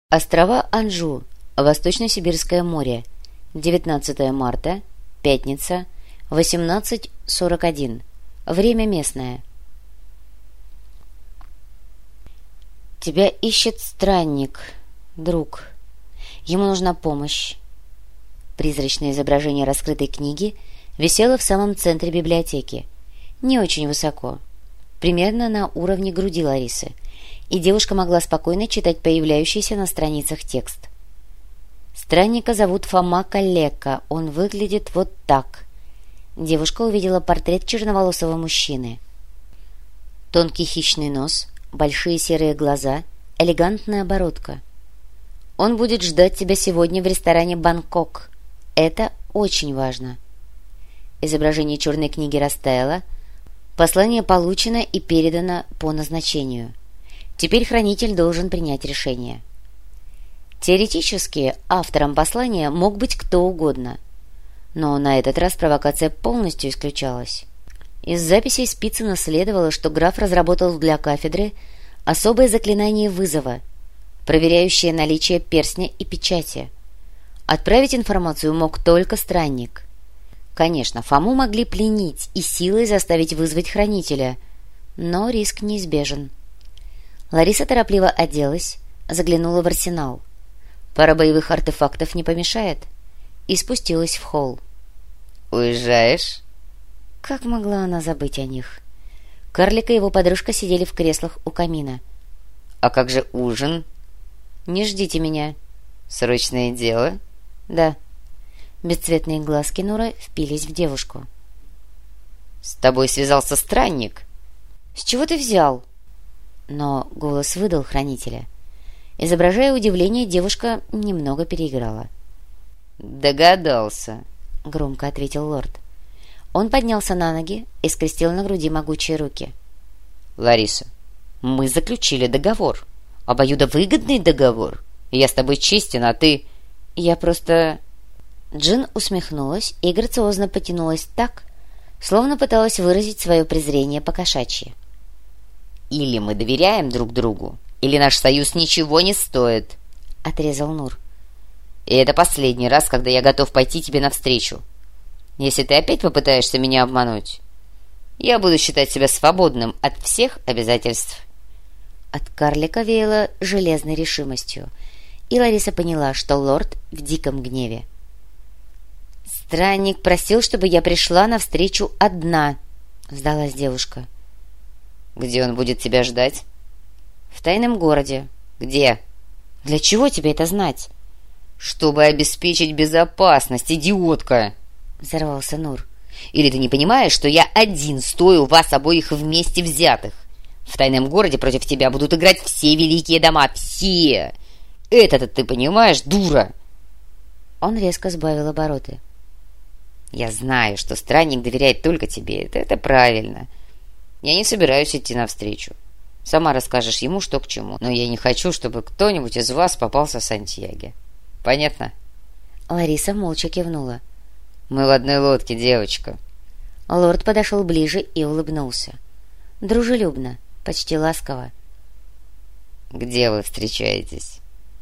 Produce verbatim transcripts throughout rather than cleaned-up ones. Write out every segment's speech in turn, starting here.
Острова Анжу, Восточно-Сибирское море, девятнадцатое марта, пятница, восемнадцать сорок один. Время местное. Тебя ищет странник, друг. Ему нужна помощь. Призрачное изображение раскрытой книги висело в самом центре библиотеки, не очень высоко, примерно на уровне груди Ларисы, и девушка могла спокойно читать появляющийся на страницах текст. Странника зовут Фома Калека, он выглядит вот так. Девушка увидела портрет черноволосого мужчины. Тонкий хищный нос, большие серые глаза, элегантная оборотка. Он будет ждать тебя сегодня в ресторане «Бангкок». Это очень важно. Изображение черной книги растаяло. Послание получено и передано по назначению. Теперь хранитель должен принять решение. Теоретически автором послания мог быть кто угодно, но на этот раз провокация полностью исключалась. Из записей Спицына следовало, что граф разработал для кафедры особое заклинание вызова, проверяющее наличие перстня и печати. Отправить информацию мог только странник. Конечно, Фому могли пленить и силой заставить вызвать хранителя, но риск неизбежен. Лариса торопливо оделась, заглянула в арсенал. Пара боевых артефактов не помешает. И спустилась в холл. «Уезжаешь?» Как могла она забыть о них? Карлик и его подружка сидели в креслах у камина. «А как же ужин?» «Не ждите меня». «Срочное дело?» «Да». Бесцветные глазки Нура впились в девушку. «С тобой связался странник?» «С чего ты взял?» Но голос выдал хранителя. Изображая удивление, девушка немного переиграла. «Догадался», — громко ответил лорд. Он поднялся на ноги и скрестил на груди могучие руки. «Лариса, мы заключили договор. Обоюдовыгодный договор. Я с тобой честен, а ты...» «Я просто...» Джин усмехнулась и грациозно потянулась так, словно пыталась выразить свое презрение по-кошачьи. «Или мы доверяем друг другу, или наш союз ничего не стоит», — отрезал Нур. «И это последний раз, когда я готов пойти тебе навстречу. Если ты опять попытаешься меня обмануть, я буду считать себя свободным от всех обязательств». От карлика веяло железной решимостью, и Лариса поняла, что лорд в диком гневе. «Странник просил, чтобы я пришла навстречу одна», — сдалась девушка. «Где он будет тебя ждать?» «В тайном городе». «Где?» «Для чего тебе это знать?» «Чтобы обеспечить безопасность, идиотка!» — взорвался Нур. «Или ты не понимаешь, что я один стою вас обоих вместе взятых? В тайном городе против тебя будут играть все великие дома, все! Это-то ты понимаешь, дура!» Он резко сбавил обороты. «Я знаю, что странник доверяет только тебе, это, это правильно. Я не собираюсь идти навстречу. Сама расскажешь ему, что к чему, но я не хочу, чтобы кто-нибудь из вас попался в Сантьяго. Понятно?» Лариса молча кивнула. «Мы в одной лодке, девочка». Лорд подошел ближе и улыбнулся. Дружелюбно, почти ласково. «Где вы встречаетесь?»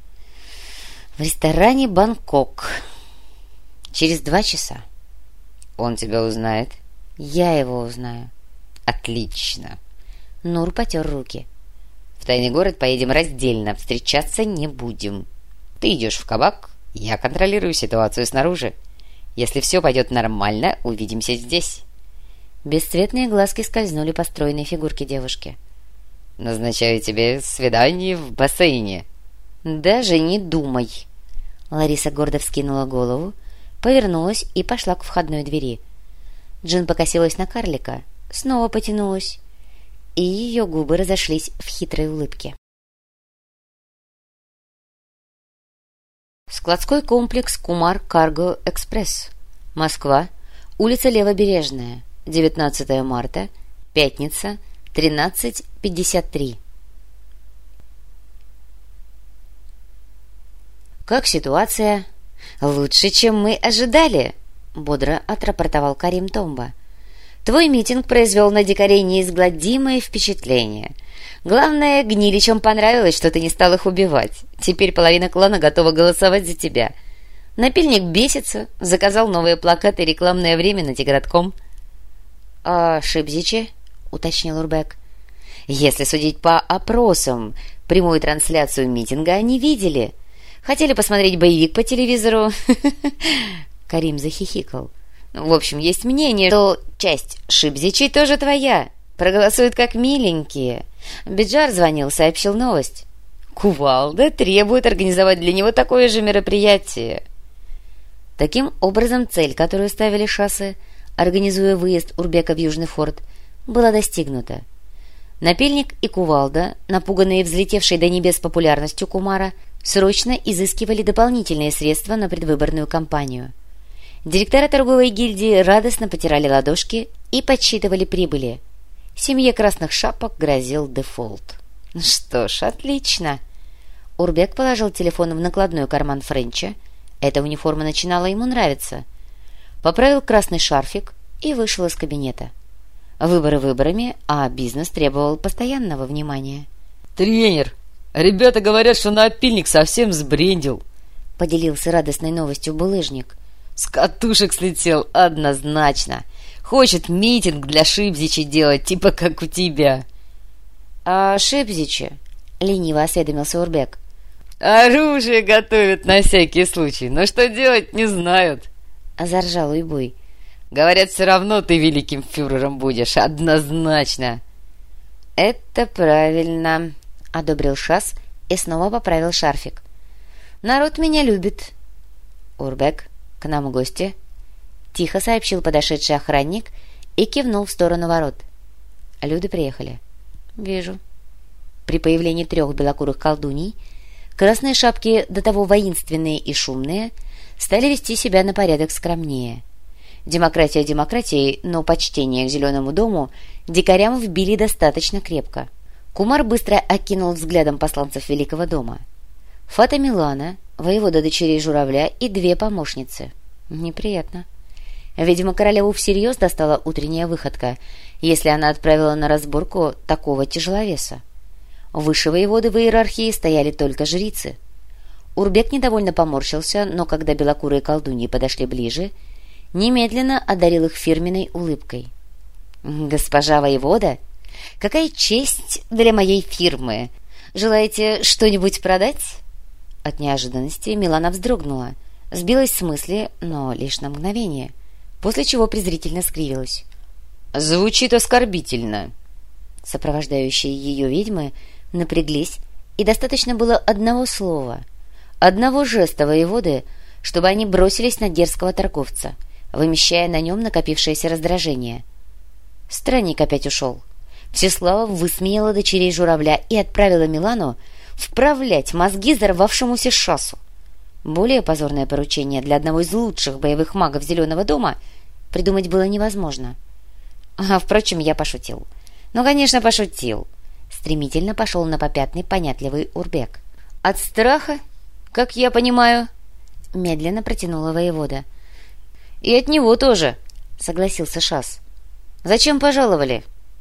«В ресторане «Бангкок». Через два часа». «Он тебя узнает?» «Я его узнаю». «Отлично». Нур потер руки. «В тайный город поедем раздельно, встречаться не будем. Ты идешь в кабак, я контролирую ситуацию снаружи. Если все пойдет нормально, увидимся здесь». Бесцветные глазки скользнули по стройной фигурке девушки. «Назначаю тебе свидание в бассейне». «Даже не думай». Лариса гордо вскинула голову, повернулась и пошла к входной двери. Джин покосилась на карлика, снова потянулась, и ее губы разошлись в хитрой улыбке. Складской комплекс «Кумар Карго Экспресс». Москва. Улица Левобережная. девятнадцатое марта. Пятница. тринадцать пятьдесят три. «Как ситуация?» «Лучше, чем мы ожидали», — бодро отрапортовал Карим Томба. «Твой митинг произвел на дикарей неизгладимое впечатление. Главное, гниличам понравилось, что ты не стал их убивать. Теперь половина клана готова голосовать за тебя. Напильник бесится, заказал новые плакаты и рекламное время на Тигратком». «А Шипзичи?» — уточнил Урбек. «Если судить по опросам, прямую трансляцию митинга они видели. Хотели посмотреть боевик по телевизору». Карим захихикал. «В общем, есть мнение, что часть Шипзичей тоже твоя. Проголосуют как миленькие. Биджар звонил, сообщил новость. Кувалда требует организовать для него такое же мероприятие». Таким образом, цель, которую ставили шассы, организуя выезд Урбека в Южный форт, была достигнута. Напильник и Кувалда, напуганные взлетевшей до небес популярностью Кумара, срочно изыскивали дополнительные средства на предвыборную кампанию. Директора торговой гильдии радостно потирали ладошки и подсчитывали прибыли. Семье Красных Шапок грозил дефолт. «Что ж, отлично!» Урбек положил телефон в накладной карман Френча. Эта униформа начинала ему нравиться. Поправил красный шарфик и вышел из кабинета. Выборы выборами, а бизнес требовал постоянного внимания. «Тренер, ребята говорят, что напильник совсем сбрендил», — поделился радостной новостью булыжник. «С катушек слетел однозначно. Хочет митинг для Шипзичи делать, типа как у тебя». «А Шипзичи?» — лениво осведомился Урбек. «Оружие готовят на всякий случай, но что делать не знают», — заржал Уйбуй. «Говорят, все равно ты великим фюрером будешь, однозначно». «Это правильно», — одобрил Шас и снова поправил шарфик. «Народ меня любит». «Урбек, к нам гости», — тихо сообщил подошедший охранник и кивнул в сторону ворот. «Люди приехали». «Вижу». При появлении трех белокурых колдуней Красные Шапки, до того воинственные и шумные, стали вести себя на порядок скромнее. Демократия демократией, но почтение к Зеленому дому дикарям вбили достаточно крепко. Кумар быстро окинул взглядом посланцев Великого дома. Фата Милана, воевода дочерей Журавля и две помощницы. Неприятно. Видимо, королеву всерьез достала утренняя выходка, если она отправила на разборку такого тяжеловеса. Выше воеводы в иерархии стояли только жрицы. Урбек недовольно поморщился, но когда белокурые колдуньи подошли ближе, немедленно одарил их фирменной улыбкой. «Госпожа воевода, какая честь для моей фирмы! Желаете что-нибудь продать?» От неожиданности Милана вздрогнула, сбилась с мысли, но лишь на мгновение, после чего презрительно скривилась. «Звучит оскорбительно». Сопровождающие ее ведьмы напряглись, и достаточно было одного слова, одного жеста воеводы, чтобы они бросились на дерзкого торговца, вымещая на нем накопившееся раздражение. Странник опять ушел. Всеслава высмеяла дочерей Журавля и отправила Милану вправлять мозги взорвавшемуся Шасу. Более позорное поручение для одного из лучших боевых магов Зеленого дома придумать было невозможно. А, впрочем, я пошутил. Ну, конечно, пошутил. Стремительно пошел на попятный понятливый Урбек. «От страха, как я понимаю», — медленно протянула воевода. «И от него тоже», — согласился Шас. «Зачем пожаловали?»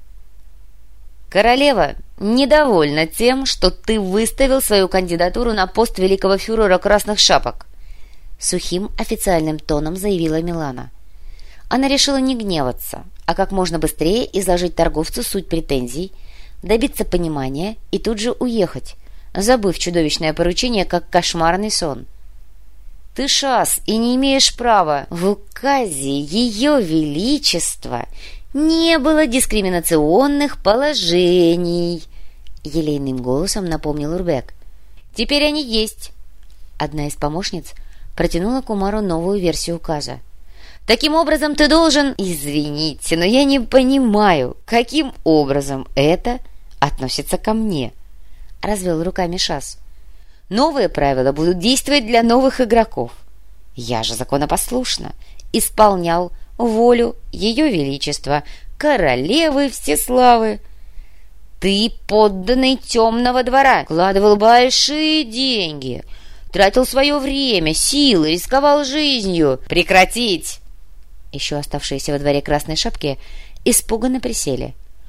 «Королева недовольна тем, что ты выставил свою кандидатуру на пост великого фюрера Красных Шапок», — сухим официальным тоном заявила Милана. Она решила не гневаться, а как можно быстрее изложить торговцу суть претензий, добиться понимания и тут же уехать, забыв чудовищное поручение, как кошмарный сон. «Ты Шас и не имеешь права. В указе Ее Величества не было дискриминационных положений», — елейным голосом напомнил Урбек. «Теперь они есть». Одна из помощниц протянула Кумару новую версию указа. «Таким образом, ты должен...» «Извините, но я не понимаю, каким образом это относится ко мне», — развел руками Шас. «Новые правила будут действовать для новых игроков. Я же законопослушно исполнял волю Ее Величества, королевы Всеславы. Ты подданный Темного двора, вкладывал большие деньги, тратил свое время, силы, рисковал жизнью. Прекратить!» Еще оставшиеся во дворе Красной Шапки испуганно присели.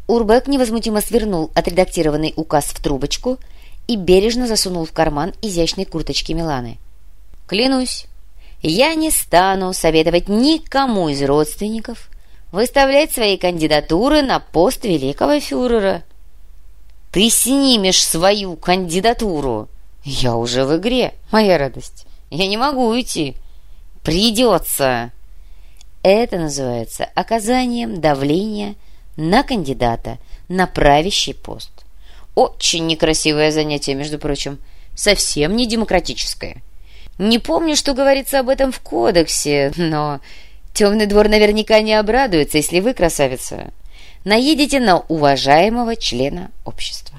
Урбек невозмутимо свернул отредактированный указ в трубочку и бережно засунул в карман изящной курточки Миланы. «Клянусь, я не стану советовать никому из родственников выставлять свои кандидатуры на пост великого фюрера». «Ты снимешь свою кандидатуру! Я уже в игре, моя радость. Я не могу уйти. Придется!» Это называется оказанием давления на кандидата на правящий пост. Очень некрасивое занятие, между прочим, совсем не демократическое. Не помню, что говорится об этом в кодексе, но темный двор наверняка не обрадуется, если вы, красавица, наедете на уважаемого члена общества.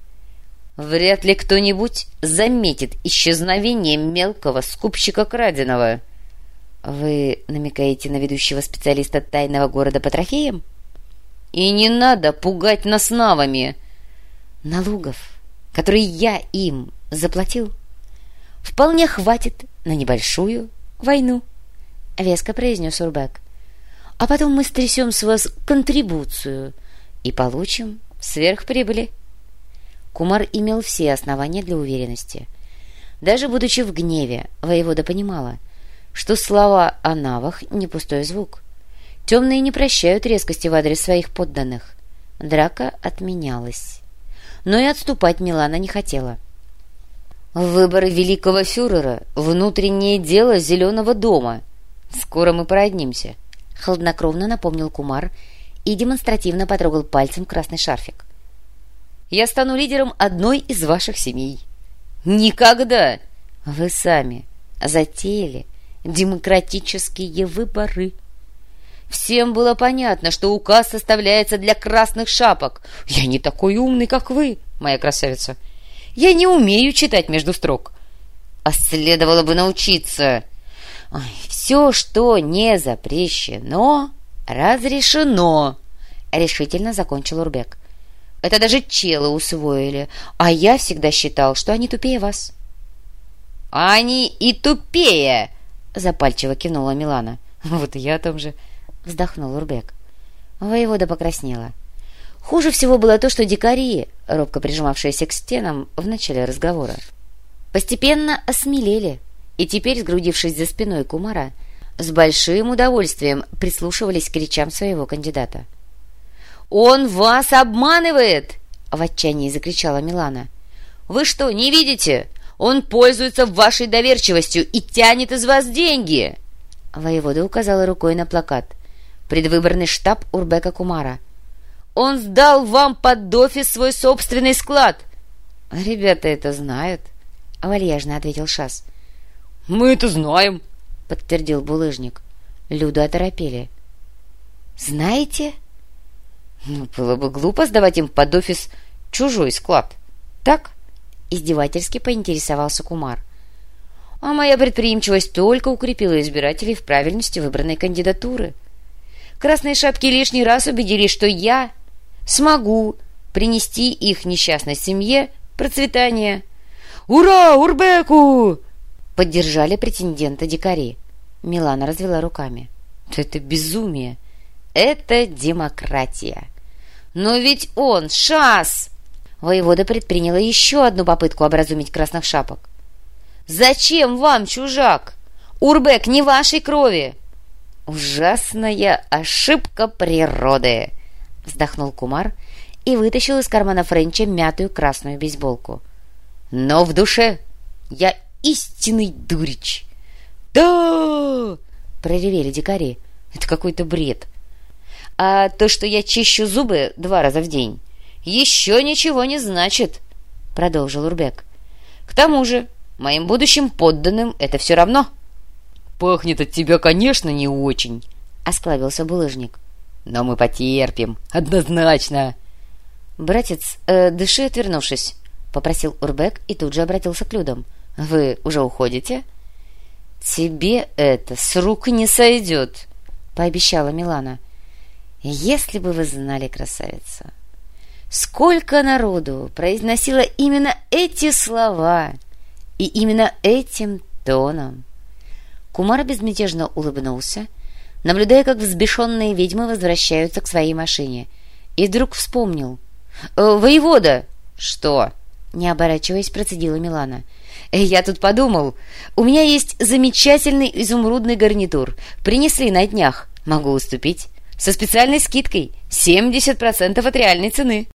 Вряд ли кто-нибудь заметит исчезновение мелкого скупщика краденого. Вы намекаете на ведущего специалиста тайного города по трофеям? И не надо пугать нас навами. Налогов, которые я им заплатил, вполне хватит на небольшую войну, — веско произнес Урбек. А потом мы стрясем с вас контрибуцию и получим сверхприбыли. Кумар имел все основания для уверенности. Даже будучи в гневе, воевода понимала, что слова о навах не пустой звук. Темные не прощают резкости в адрес своих подданных. Драка отменялась. Но и отступать Милана не хотела. «Выборы великого фюрера — внутреннее дело Зеленого дома. Скоро мы породнимся», — хладнокровно напомнил Кумар и демонстративно потрогал пальцем красный шарфик. «Я стану лидером одной из ваших семей». «Никогда!» «Вы сами затеяли демократические выборы». Всем было понятно, что указ составляется для красных шапок. Я не такой умный, как вы, моя красавица. Я не умею читать между строк. А следовало бы научиться. Ой, все, что не запрещено, разрешено, решительно закончил Урбек. Это даже челы усвоили, а я всегда считал, что они тупее вас. Они и тупее, запальчиво кивнула Милана. Вот и я о том же, вздохнул Урбек. Воевода покраснела. Хуже всего было то, что дикари, робко прижимавшиеся к стенам в начале разговора, постепенно осмелели и теперь, сгрудившись за спиной Кумара, с большим удовольствием прислушивались к речам своего кандидата. «Он вас обманывает!» — в отчаянии закричала Милана. «Вы что, не видите? Он пользуется вашей доверчивостью и тянет из вас деньги!» Воевода указала рукой на плакат. Предвыборный штаб Урбека Кумара. «Он сдал вам под офис свой собственный склад!» «Ребята это знают», — вальяжно ответил Шас. «Мы это знаем», — подтвердил булыжник. Люду оторопели. «Знаете?» «Ну, было бы глупо сдавать им под офис чужой склад. Так?» — издевательски поинтересовался Кумар. «А моя предприимчивость только укрепила избирателей в правильности выбранной кандидатуры. Красные шапки лишний раз убедились, что я смогу принести их несчастной семье процветание». «Ура, Урбеку!» — поддержали претендента дикари. Милана развела руками. «Это безумие! Это демократия! Но ведь он Шас!» Воевода предприняла еще одну попытку образумить красных шапок. «Зачем вам, чужак? Урбек не вашей крови!» «Ужасная ошибка природы!» — вздохнул Кумар и вытащил из кармана Френча мятую красную бейсболку. «Но в душе я истинный дурич!» «Да!» — проревели дикари. «Это какой-то бред. А то, что я чищу зубы два раза в день, еще ничего не значит», — продолжил Урбек. «К тому же моим будущим подданным это все равно». «Пахнет от тебя, конечно, не очень», — осклабился булыжник. «Но мы потерпим, однозначно». «Братец, э, дыши, отвернувшись», — попросил Урбек и тут же обратился к людям. «Вы уже уходите?» «Тебе это с рук не сойдет», — пообещала Милана. «Если бы вы знали, красавица, сколько народу произносило именно эти слова и именно этим тоном». Кумар безмятежно улыбнулся, наблюдая, как взбешенные ведьмы возвращаются к своей машине, И вдруг вспомнил. «Э, «Воевода!» «Что?» — не оборачиваясь, процедила Милана. «Я тут подумал. У меня есть замечательный изумрудный гарнитур. Принесли на днях. Могу уступить. Со специальной скидкой. семьдесят процентов от реальной цены».